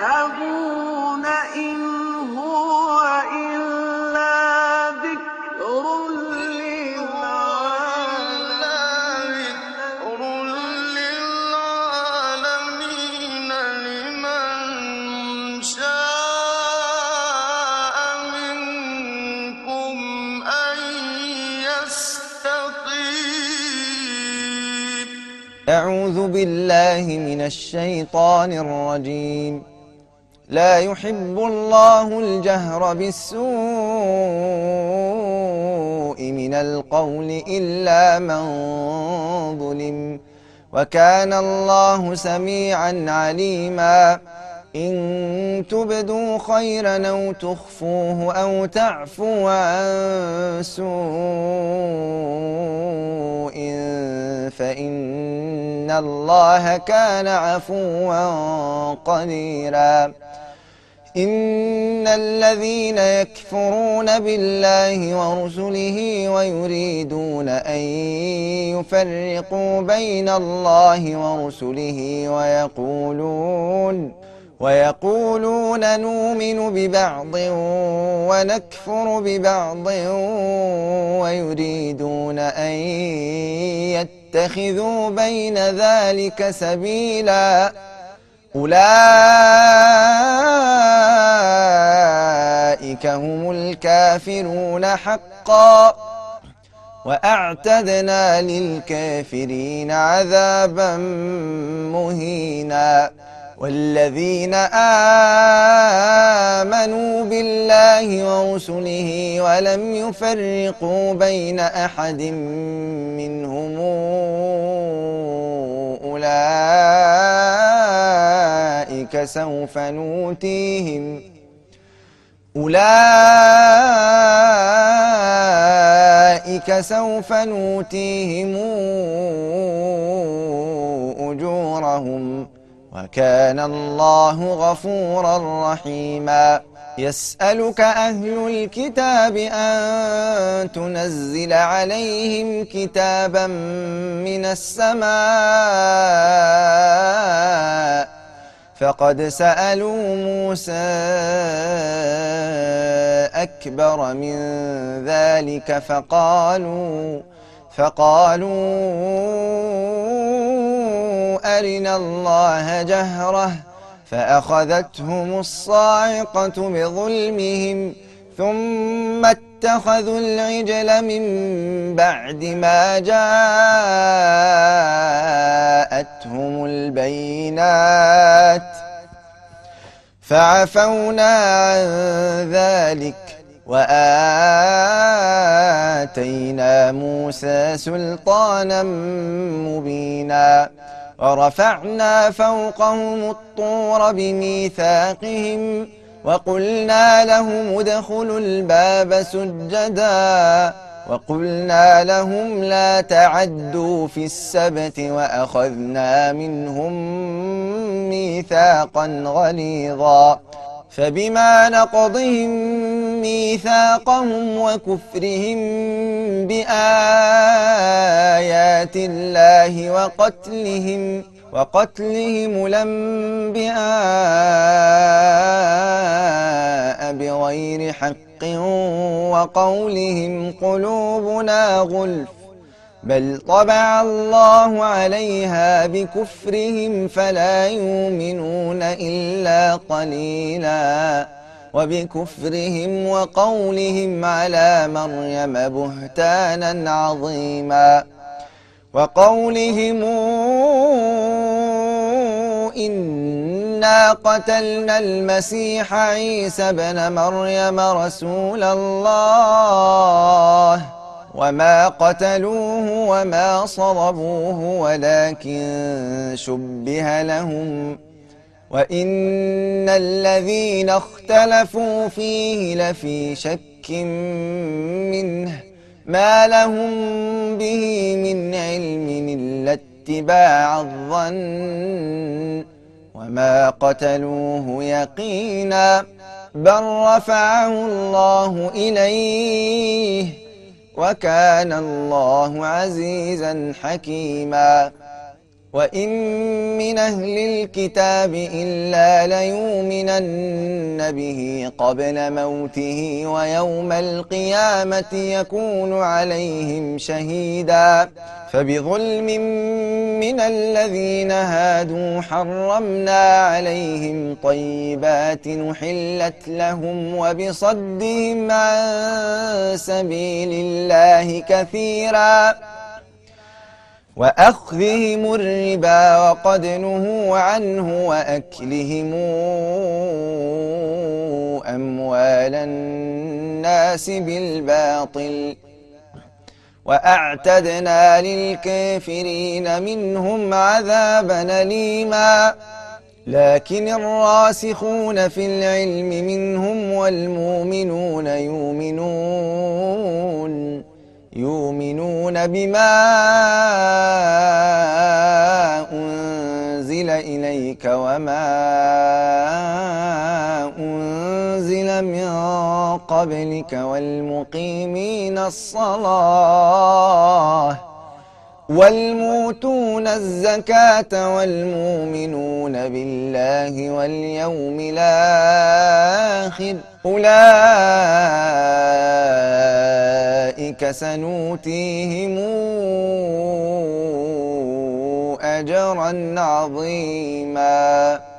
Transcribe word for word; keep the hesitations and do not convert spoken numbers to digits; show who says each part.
Speaker 1: تَذْهَبُونَ إِنْ هُوَ إِلَّا ذِكْرٌ لِّلْعَالَمِينَ لِمَن شَاءَ مِنكُمْ أَن يَسْتَقِيمَ.
Speaker 2: أعوذ بالله من الشيطان الرجيم. لا يحب الله الجهر بالسوء من القول إلا من ظلم، وكان الله سميعا عليما. إن تبدوا خيرا أو تخفوه أو تعفوا عن سوء فإن الله كان عفوا قديرا. إن الذين يكفرون بالله ورسله ويريدون أن يفرقوا بين الله ورسله ويقولون ويقولون نؤمن ببعض ونكفر ببعض ويريدون أن يتخذوا بين ذلك سبيلا. أولئك هم الكافرون حقا، وأعتدنا للكافرين عذابا مهينا. والذين آمنوا بالله ورسله ولم يفرقوا بين أحد منهم أولئك سوف نؤتيهم أولئك سوف نؤتيهم أجورهم، وكان الله غفورا رحيما. يسألك أهل الكتاب أن تنزل عليهم كتابا من السماء، فقد سألوا موسى أكبر من ذلك فقالوا فقالوا أرنا الله جهرة فأخذتهم الصاعقة بظلمهم ثم اتخذوا العجل من بعد ما جاءتهم البينات فعفونا عن ذلك وآتينا موسى سلطانا مبينا. ورفعنا فوقهم الطور بميثاقهم وقلنا لهم ادخلوا الباب سجدا وقلنا لهم لا تعدوا في السبت وأخذنا منهم ميثاقا غليظا. فبما نقضهم ميثاقهم وكفرهم بآيات الله وقتلهم وقتلهم الأنبياء بغير حق وقولهم قلوبنا غلف بل طبع الله عليها بكفرهم فلا يؤمنون إلا قليلا. وبكفرهم وقولهم على مريم بهتانا عظيما. وقولهم إنا قتلنا المسيح عيسى بن مريم رسول الله وما قتلوه وما صلبوه ولكن شبه لهم وإن الذين اختلفوا فيه لفي شك منه ما لهم به من علم إلا اتباع الظن وما قتلوه يقينا بل رفعه الله إليه وكان الله عزيزا حكيما. وإن من أهل الكتاب إلا ليؤمنن به قبل موته ويوم القيامة يكون عليهم شهيدا فبظلم من الذين هادوا حرمنا عليهم طيبات نحلت لهم وبصدهم عن سبيل الله كثيرا وأخذهم الربا وقد نهوا عنه وأكلهم أموال الناس بالباطل وأعتدنا للكافرين منهم عذابا أليما لكن الراسخون في العلم منهم والمؤمنون يؤمنون يؤمنون بما أنزل إليك وما أنزل من قبلك والمقيمين الصلاة والموتون الزكاة والمؤمنون بالله واليوم الآخر أولئك سنؤتيهم أجرا عظيما.